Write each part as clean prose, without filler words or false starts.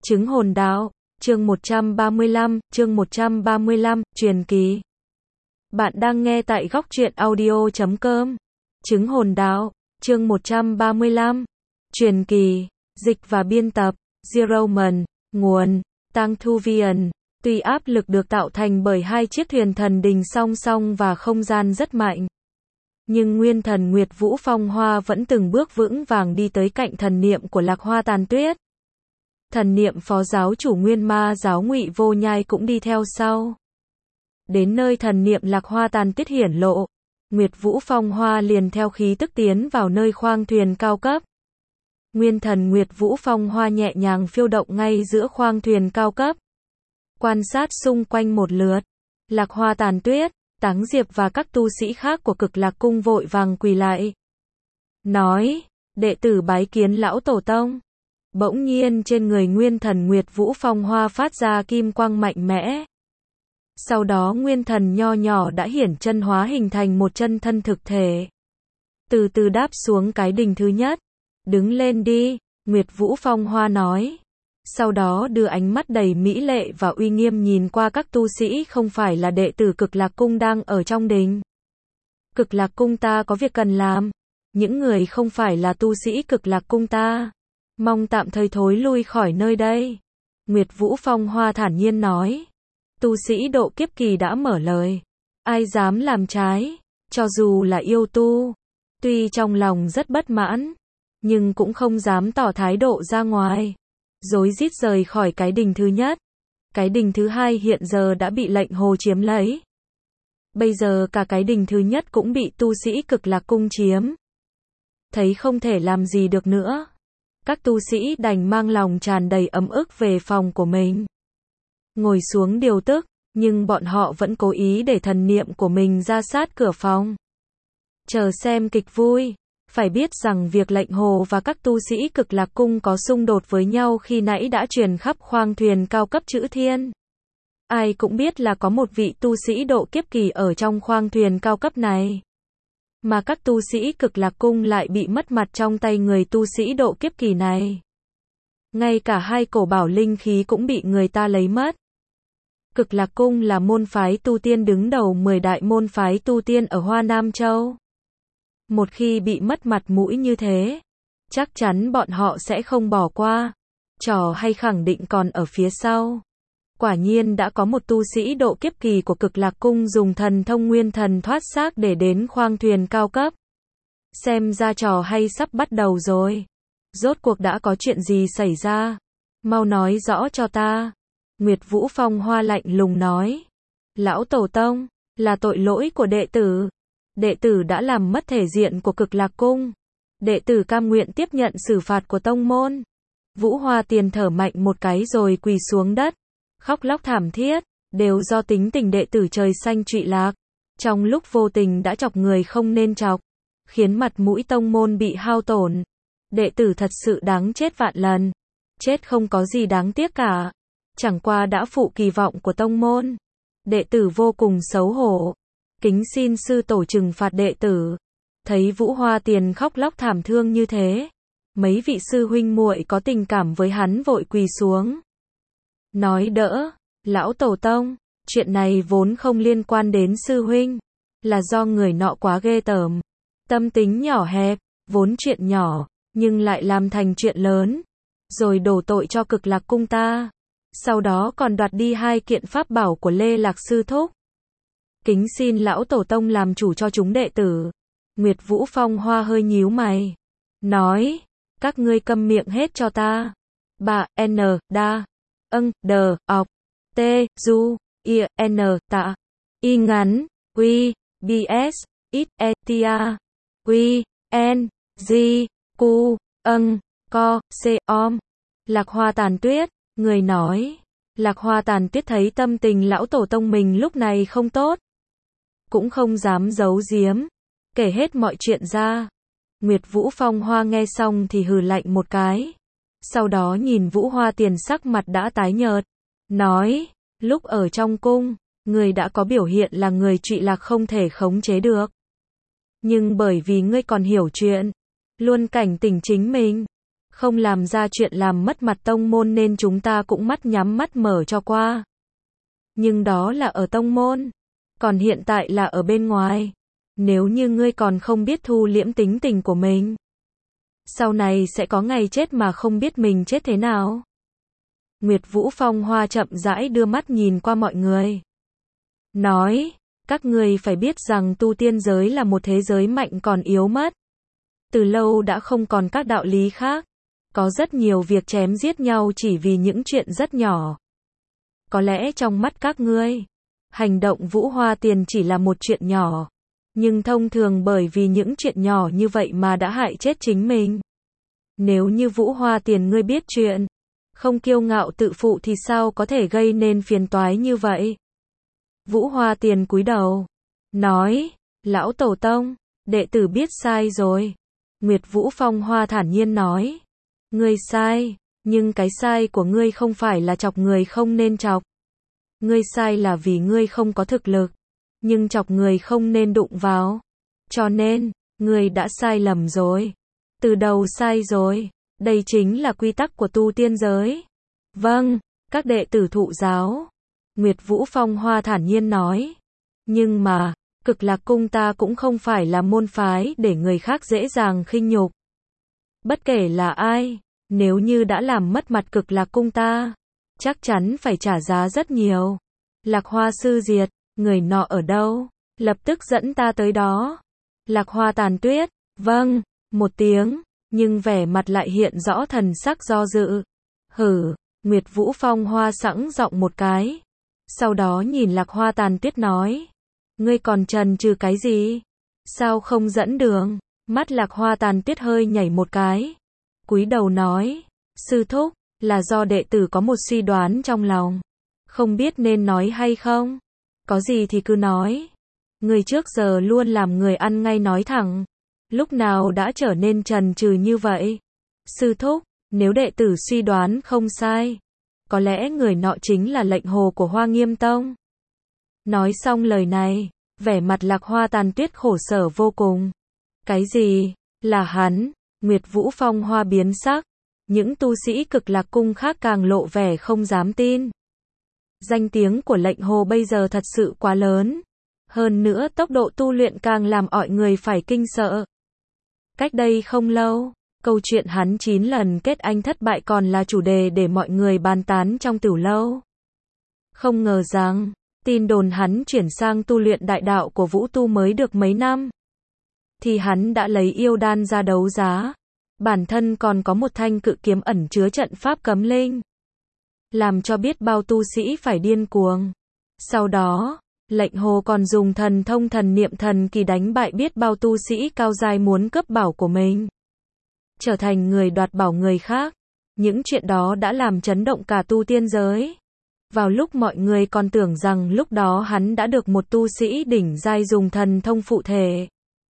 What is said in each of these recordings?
Chứng hồn đạo, chương 135, truyền kỳ. Bạn đang nghe tại góc truyện audio.com. Chứng hồn đạo, chương 135, truyền kỳ, dịch và biên tập, Zeroman, nguồn, Tang Thu Vian. Tuy áp lực được tạo thành bởi hai chiếc thuyền thần đình song song và không gian rất mạnh, nhưng nguyên thần Nguyệt Vũ Phong Hoa vẫn từng bước vững vàng đi tới cạnh thần niệm của Lạc Hoa Tàn Tuyết. Thần niệm phó giáo chủ Nguyên Ma giáo Ngụy Vô Nhai cũng đi theo sau. Đến nơi thần niệm Lạc Hoa Tàn Tuyết hiển lộ, Nguyệt Vũ Phong Hoa liền theo khí tức tiến vào nơi khoang thuyền cao cấp. Nguyên thần Nguyệt Vũ Phong Hoa nhẹ nhàng phiêu động ngay giữa khoang thuyền cao cấp, quan sát xung quanh một lượt. Lạc Hoa Tàn Tuyết, Táng Diệp và các tu sĩ khác của Cực Lạc Cung vội vàng quỳ lại, nói: đệ tử bái kiến lão tổ tông. Bỗng nhiên trên người nguyên thần Nguyệt Vũ Phong Hoa phát ra kim quang mạnh mẽ. Sau đó nguyên thần nho nhỏ đã hiển chân hóa hình thành một chân thân thực thể. Từ từ đáp xuống cái đỉnh thứ nhất. Đứng lên đi, Nguyệt Vũ Phong Hoa nói. Sau đó đưa ánh mắt đầy mỹ lệ và uy nghiêm nhìn qua các tu sĩ không phải là đệ tử Cực Lạc Cung đang ở trong đình. Cực Lạc Cung ta có việc cần làm. Những người không phải là tu sĩ Cực Lạc Cung ta, mong tạm thời thối lui khỏi nơi đây. Nguyệt Vũ Phong Hoa thản nhiên nói. Tu sĩ độ kiếp kỳ đã mở lời. Ai dám làm trái, cho dù là yêu tu. Tuy trong lòng rất bất mãn, nhưng cũng không dám tỏ thái độ ra ngoài. Rối rít rời khỏi cái đình thứ nhất. Cái đình thứ hai hiện giờ đã bị lệnh hồ chiếm lấy. Bây giờ cả cái đình thứ nhất cũng bị tu sĩ Cực Lạc Cung chiếm. Thấy không thể làm gì được nữa, các tu sĩ đành mang lòng tràn đầy ấm ức về phòng của mình. Ngồi xuống điều tức, nhưng bọn họ vẫn cố ý để thần niệm của mình ra sát cửa phòng, chờ xem kịch vui. Phải biết rằng việc lệnh hồ và các tu sĩ Cực Lạc Cung có xung đột với nhau khi nãy đã truyền khắp khoang thuyền cao cấp Chữ Thiên. Ai cũng biết là có một vị tu sĩ độ kiếp kỳ ở trong khoang thuyền cao cấp này. Mà các tu sĩ Cực Lạc Cung lại bị mất mặt trong tay người tu sĩ độ kiếp kỳ này. Ngay cả hai cổ bảo linh khí cũng bị người ta lấy mất. Cực Lạc Cung là môn phái tu tiên đứng đầu 10 đại môn phái tu tiên ở Hoa Nam Châu. Một khi bị mất mặt mũi như thế, chắc chắn bọn họ sẽ không bỏ qua. Trò hay khẳng định còn ở phía sau. Quả nhiên đã có một tu sĩ độ kiếp kỳ của Cực Lạc Cung dùng thần thông nguyên thần thoát xác để đến khoang thuyền cao cấp. Xem ra trò hay sắp bắt đầu rồi. Rốt cuộc đã có chuyện gì xảy ra? Mau nói rõ cho ta. Nguyệt Vũ Phong Hoa lạnh lùng nói. Lão tổ tông, là tội lỗi của đệ tử. Đệ tử đã làm mất thể diện của Cực Lạc Cung. Đệ tử cam nguyện tiếp nhận xử phạt của tông môn. Vũ Hoa Tiền thở mạnh một cái rồi quỳ xuống đất, khóc lóc thảm thiết, đều do tính tình đệ tử trời xanh trụy lạc. Trong lúc vô tình đã chọc người không nên chọc, khiến mặt mũi tông môn bị hao tổn. Đệ tử thật sự đáng chết vạn lần. Chết không có gì đáng tiếc cả. Chẳng qua đã phụ kỳ vọng của tông môn. Đệ tử vô cùng xấu hổ. Kính xin sư tổ trừng phạt đệ tử. Thấy Vũ Hoa Tiền khóc lóc thảm thương như thế, mấy vị sư huynh muội có tình cảm với hắn vội quỳ xuống, nói đỡ. Lão tổ tông, chuyện này vốn không liên quan đến sư huynh, là do người nọ quá ghê tởm, tâm tính nhỏ hẹp, vốn chuyện nhỏ nhưng lại làm thành chuyện lớn, rồi đổ tội cho Cực Lạc Cung ta, sau đó còn đoạt đi 2 kiện pháp bảo của Lê Lạc sư thúc. Kính xin lão tổ tông làm chủ cho chúng đệ tử. Nguyệt Vũ Phong Hoa hơi nhíu mày, nói: các ngươi câm miệng hết cho ta. Bà N đa D ọc T du I N tạ Y ngắn Q BS ít Tia Q N G Q Co C om. Lạc Hoa Tàn Tuyết, người nói. Lạc Hoa Tàn Tuyết thấy tâm tình lão tổ tông mình lúc này không tốt, cũng không dám giấu giếm, kể hết mọi chuyện ra. Nguyệt Vũ Phong Hoa nghe xong thì hừ lạnh một cái. Sau đó nhìn Vũ Hoa Tiền sắc mặt đã tái nhợt, nói: lúc ở trong cung, người đã có biểu hiện là người trụy lạc không thể khống chế được. Nhưng bởi vì ngươi còn hiểu chuyện, luôn cảnh tỉnh chính mình, không làm ra chuyện làm mất mặt tông môn nên chúng ta cũng mắt nhắm mắt mở cho qua. Nhưng đó là ở tông môn, còn hiện tại là ở bên ngoài. Nếu như ngươi còn không biết thu liễm tính tình của mình, sau này sẽ có ngày chết mà không biết mình chết thế nào. Nguyệt Vũ Phong Hoa chậm rãi đưa mắt nhìn qua mọi người. Nói, các ngươi phải biết rằng tu tiên giới là một thế giới mạnh còn yếu mất. Từ lâu đã không còn các đạo lý khác. Có rất nhiều việc chém giết nhau chỉ vì những chuyện rất nhỏ. Có lẽ trong mắt các ngươi, hành động Vũ Hoa Tiền chỉ là một chuyện nhỏ. Nhưng thông thường bởi vì những chuyện nhỏ như vậy mà đã hại chết chính mình. Nếu như Vũ Hoa Tiền ngươi biết chuyện, không kiêu ngạo tự phụ thì sao có thể gây nên phiền toái như vậy? Vũ Hoa Tiền cúi đầu, nói, lão tổ tông, đệ tử biết sai rồi. Nguyệt Vũ Phong Hoa thản nhiên nói, ngươi sai, nhưng cái sai của ngươi không phải là chọc người không nên chọc. Ngươi sai là vì ngươi không có thực lực, nhưng chọc người không nên đụng vào. Cho nên, ngươi đã sai lầm rồi. Từ đầu sai rồi. Đây chính là quy tắc của tu tiên giới. Vâng, các đệ tử thụ giáo. Nguyệt Vũ Phong Hoa thản nhiên nói. Nhưng mà, Cực Lạc Cung ta cũng không phải là môn phái để người khác dễ dàng khinh nhục. Bất kể là ai, nếu như đã làm mất mặt Cực Lạc Cung ta, chắc chắn phải trả giá rất nhiều. Lạc Hoa sư diệt, người nọ ở đâu? Lập tức dẫn ta tới đó. Lạc Hoa Tàn Tuyết, vâng, một tiếng, nhưng vẻ mặt lại hiện rõ thần sắc do dự. Hử, Nguyệt Vũ Phong Hoa sẵn giọng một cái. Sau đó nhìn Lạc Hoa Tàn Tuyết nói, ngươi còn chần chừ cái gì? Sao không dẫn đường? Mắt Lạc Hoa Tàn Tuyết hơi nhảy một cái. Cúi đầu nói, sư thúc, là do đệ tử có một suy đoán trong lòng. Không biết nên nói hay không? Có gì thì cứ nói. Người trước giờ luôn làm người ăn ngay nói thẳng. Lúc nào đã trở nên chần chừ như vậy? Sư thúc, nếu đệ tử suy đoán không sai, có lẽ người nọ chính là lệnh hồ của Hoa Nghiêm Tông. Nói xong lời này, vẻ mặt Lạc Hoa Tàn Tuyết khổ sở vô cùng. Cái gì? Là hắn? Nguyệt Vũ Phong Hoa biến sắc. Những tu sĩ Cực Lạc Cung khác càng lộ vẻ không dám tin. Danh tiếng của lệnh hồ bây giờ thật sự quá lớn. Hơn nữa tốc độ tu luyện càng làm mọi người phải kinh sợ. Cách đây không lâu, câu chuyện hắn 9 lần kết anh thất bại còn là chủ đề để mọi người bàn tán trong tiểu lâu. Không ngờ rằng, tin đồn hắn chuyển sang tu luyện đại đạo của Vũ Tu mới được mấy năm, thì hắn đã lấy yêu đan ra đấu giá. Bản thân còn có một thanh cự kiếm ẩn chứa trận pháp cấm linh, làm cho biết bao tu sĩ phải điên cuồng. Sau đó, lệnh hồ còn dùng thần thông thần niệm thần kỳ đánh bại biết bao tu sĩ cao giai muốn cướp bảo của mình, trở thành người đoạt bảo người khác. Những chuyện đó đã làm chấn động cả tu tiên giới. Vào lúc mọi người còn tưởng rằng lúc đó hắn đã được một tu sĩ đỉnh giai dùng thần thông phụ thể,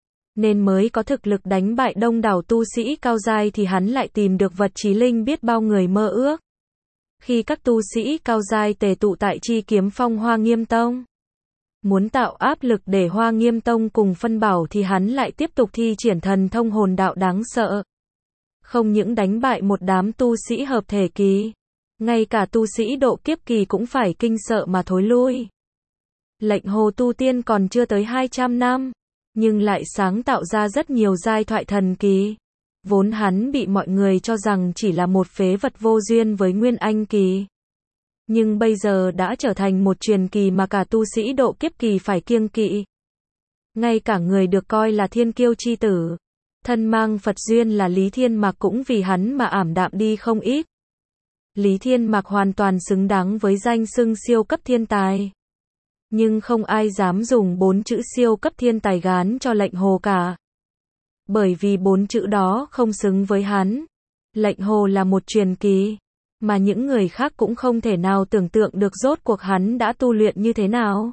nên mới có thực lực đánh bại đông đảo tu sĩ cao giai, thì hắn lại tìm được vật chí linh biết bao người mơ ước. Khi các tu sĩ cao giai tề tụ tại Chi Kiếm Phong Hoa Nghiêm Tông, muốn tạo áp lực để Hoa Nghiêm Tông cùng phân bảo, thì hắn lại tiếp tục thi triển thần thông hồn đạo đáng sợ. Không những đánh bại một đám tu sĩ hợp thể kỳ, ngay cả tu sĩ độ kiếp kỳ cũng phải kinh sợ mà thối lui. Lệnh hồ tu tiên còn chưa tới 200 năm, nhưng lại sáng tạo ra rất nhiều giai thoại thần kỳ. Vốn hắn bị mọi người cho rằng chỉ là một phế vật vô duyên với Nguyên Anh kỳ, nhưng bây giờ đã trở thành một truyền kỳ mà cả tu sĩ độ kiếp kỳ phải kiêng kỵ. Ngay cả người được coi là thiên kiêu chi tử, thân mang Phật duyên là Lý Thiên Mạc cũng vì hắn mà ảm đạm đi không ít. Lý Thiên Mạc hoàn toàn xứng đáng với danh xưng siêu cấp thiên tài. Nhưng không ai dám dùng 4 chữ siêu cấp thiên tài gán cho lệnh hồ cả. Bởi vì 4 chữ đó không xứng với hắn. Lệnh hồ là một truyền kỳ, mà những người khác cũng không thể nào tưởng tượng được rốt cuộc hắn đã tu luyện như thế nào.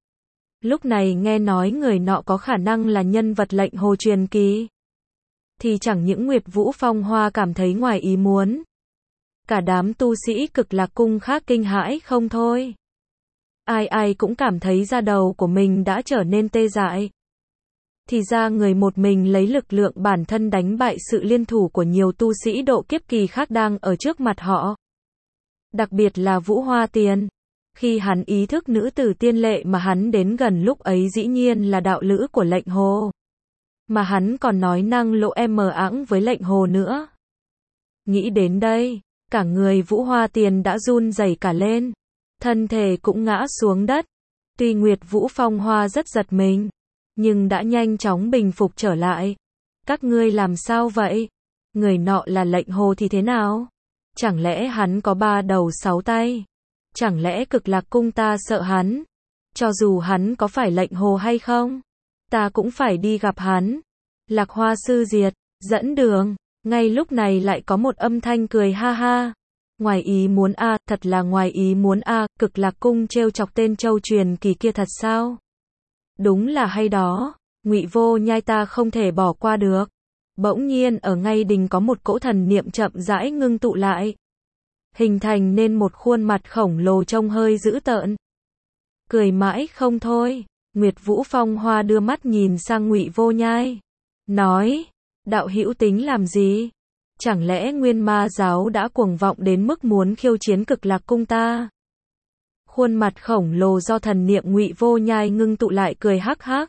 Lúc này nghe nói người nọ có khả năng là nhân vật lệnh hồ truyền kỳ, thì chẳng những Nguyệt Vũ Phong Hoa cảm thấy ngoài ý muốn, cả đám tu sĩ Cực Lạc Cung khác kinh hãi không thôi. Ai ai cũng cảm thấy da đầu của mình đã trở nên tê dại. thì ra người một mình lấy lực lượng bản thân đánh bại sự liên thủ của nhiều tu sĩ độ kiếp kỳ khác đang ở trước mặt họ. Đặc biệt là Vũ Hoa Tiền. Khi hắn ý thức nữ tử tiên lệ mà hắn đến gần lúc ấy dĩ nhiên là đạo lữ của Lệnh Hồ. Mà hắn còn nói năng lộ ẵng với Lệnh Hồ nữa. Nghĩ đến đây, cả người Vũ Hoa Tiền đã run rẩy cả lên. Thân thể cũng ngã xuống đất. Tuy Nguyệt Vũ Phong Hoa rất giật mình, nhưng đã nhanh chóng bình phục trở lại. Các ngươi làm sao vậy? Người nọ là Lệnh Hồ thì thế nào? Chẳng lẽ hắn có 3 đầu 6 tay? Chẳng lẽ Cực Lạc Cung ta sợ hắn? Cho dù hắn có phải Lệnh Hồ hay không, ta cũng phải đi gặp hắn. Lạc Hoa sư diệt, dẫn đường. Ngay lúc này lại có một âm thanh cười ha ha. Ngoài ý muốn a, thật là ngoài ý muốn a, Cực Lạc Cung trêu chọc tên Châu Truyền Kỳ kia thật sao? Đúng là hay đó, Ngụy Vô Nhai ta không thể bỏ qua được. Bỗng nhiên ở ngay đình có một cỗ thần niệm chậm rãi ngưng tụ lại, hình thành nên một khuôn mặt khổng lồ trông hơi dữ tợn. Cười mãi không thôi, Nguyệt Vũ Phong Hoa đưa mắt nhìn sang Ngụy Vô Nhai, nói: "Đạo hữu tính làm gì? Chẳng lẽ Nguyên Ma giáo đã cuồng vọng đến mức muốn khiêu chiến Cực Lạc Cung ta?" Khuôn mặt khổng lồ do thần niệm Ngụy Vô Nhai ngưng tụ lại cười hắc hắc,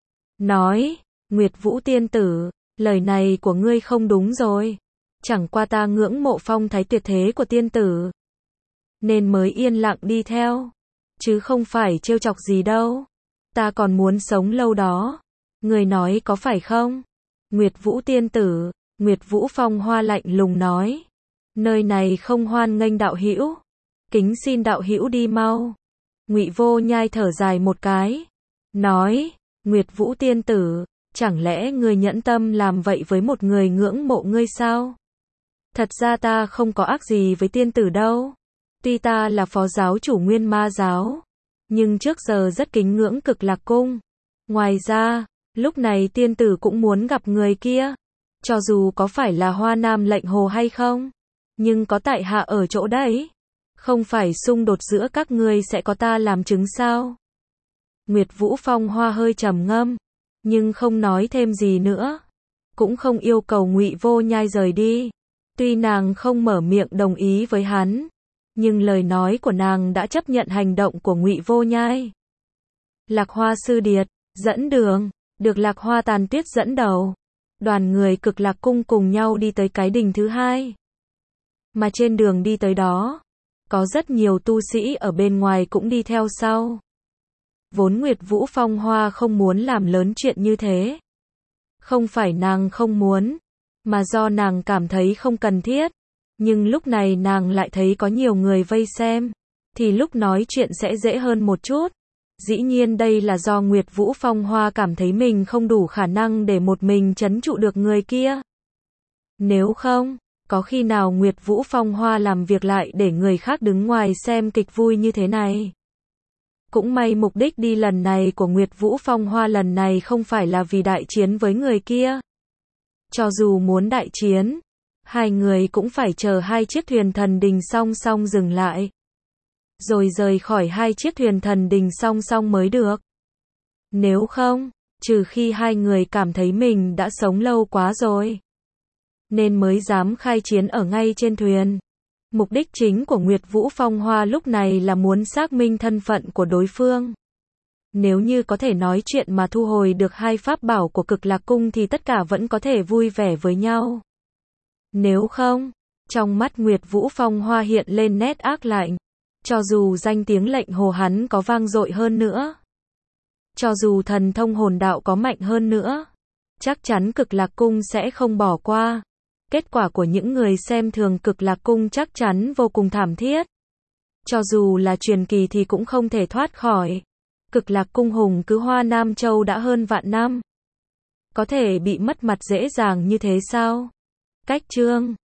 nói: "Nguyệt Vũ tiên tử, lời này của ngươi không đúng rồi. Chẳng qua ta ngưỡng mộ phong thái tuyệt thế của tiên tử, nên mới yên lặng đi theo, chứ không phải trêu chọc gì đâu. Ta còn muốn sống lâu đó. Người nói có phải không?" Nguyệt Vũ tiên tử, Nguyệt Vũ Phong Hoa lạnh lùng nói: "Nơi này không hoan nghênh đạo hữu. Kính xin đạo hữu đi mau." Ngụy Vô Nhai thở dài một cái, nói: "Nguyệt Vũ tiên tử, chẳng lẽ ngươi nhẫn tâm làm vậy với một người ngưỡng mộ ngươi sao? Thật ra ta không có ác gì với tiên tử đâu. Tuy ta là phó giáo chủ Nguyên Ma giáo, nhưng trước giờ rất kính ngưỡng Cực Lạc Cung. Ngoài ra, lúc này tiên tử cũng muốn gặp người kia. Cho dù có phải là Hoa Nam Lệnh Hồ hay không, nhưng có tại hạ ở chỗ đấy. Không phải xung đột giữa các ngươi sẽ có ta làm chứng sao?" Nguyệt Vũ Phong Hoa hơi trầm ngâm, nhưng không nói thêm gì nữa, cũng không yêu cầu Ngụy Vô Nhai rời đi. Tuy nàng không mở miệng đồng ý với hắn, nhưng lời nói của nàng đã chấp nhận hành động của Ngụy Vô Nhai. Lạc Hoa sư điệt, dẫn đường, được Lạc Hoa Tàn Tuyết dẫn đầu. Đoàn người Cực Lạc Cung cùng nhau đi tới cái đình thứ hai. Mà trên đường đi tới đó, có rất nhiều tu sĩ ở bên ngoài cũng đi theo sau. Vốn Nguyệt Vũ Phong Hoa không muốn làm lớn chuyện như thế. Không phải nàng không muốn, mà do nàng cảm thấy không cần thiết. Nhưng lúc này nàng lại thấy có nhiều người vây xem, thì lúc nói chuyện sẽ dễ hơn một chút. Dĩ nhiên đây là do Nguyệt Vũ Phong Hoa cảm thấy mình không đủ khả năng để một mình trấn trụ được người kia. Nếu không, có khi nào Nguyệt Vũ Phong Hoa làm việc lại để người khác đứng ngoài xem kịch vui như thế này. Cũng may mục đích đi lần này của Nguyệt Vũ Phong Hoa lần này không phải là vì đại chiến với người kia. Cho dù muốn đại chiến, hai người cũng phải chờ hai chiếc thuyền thần đình song song dừng lại, rồi rời khỏi hai chiếc thuyền thần đình song song mới được. Nếu không, trừ khi hai người cảm thấy mình đã sống lâu quá rồi, nên mới dám khai chiến ở ngay trên thuyền. Mục đích chính của Nguyệt Vũ Phong Hoa lúc này là muốn xác minh thân phận của đối phương. Nếu như có thể nói chuyện mà thu hồi được hai pháp bảo của Cực Lạc Cung thì tất cả vẫn có thể vui vẻ với nhau. Nếu không, trong mắt Nguyệt Vũ Phong Hoa hiện lên nét ác lạnh. Cho dù danh tiếng Lệnh Hồ hắn có vang dội hơn nữa, cho dù thần thông hồn đạo có mạnh hơn nữa, chắc chắn Cực Lạc Cung sẽ không bỏ qua. Kết quả của những người xem thường Cực Lạc Cung chắc chắn vô cùng thảm thiết. Cho dù là truyền kỳ thì cũng không thể thoát khỏi. Cực Lạc Cung hùng cứ Hoa Nam Châu đã hơn vạn năm. Có thể bị mất mặt dễ dàng như thế sao? Cách chương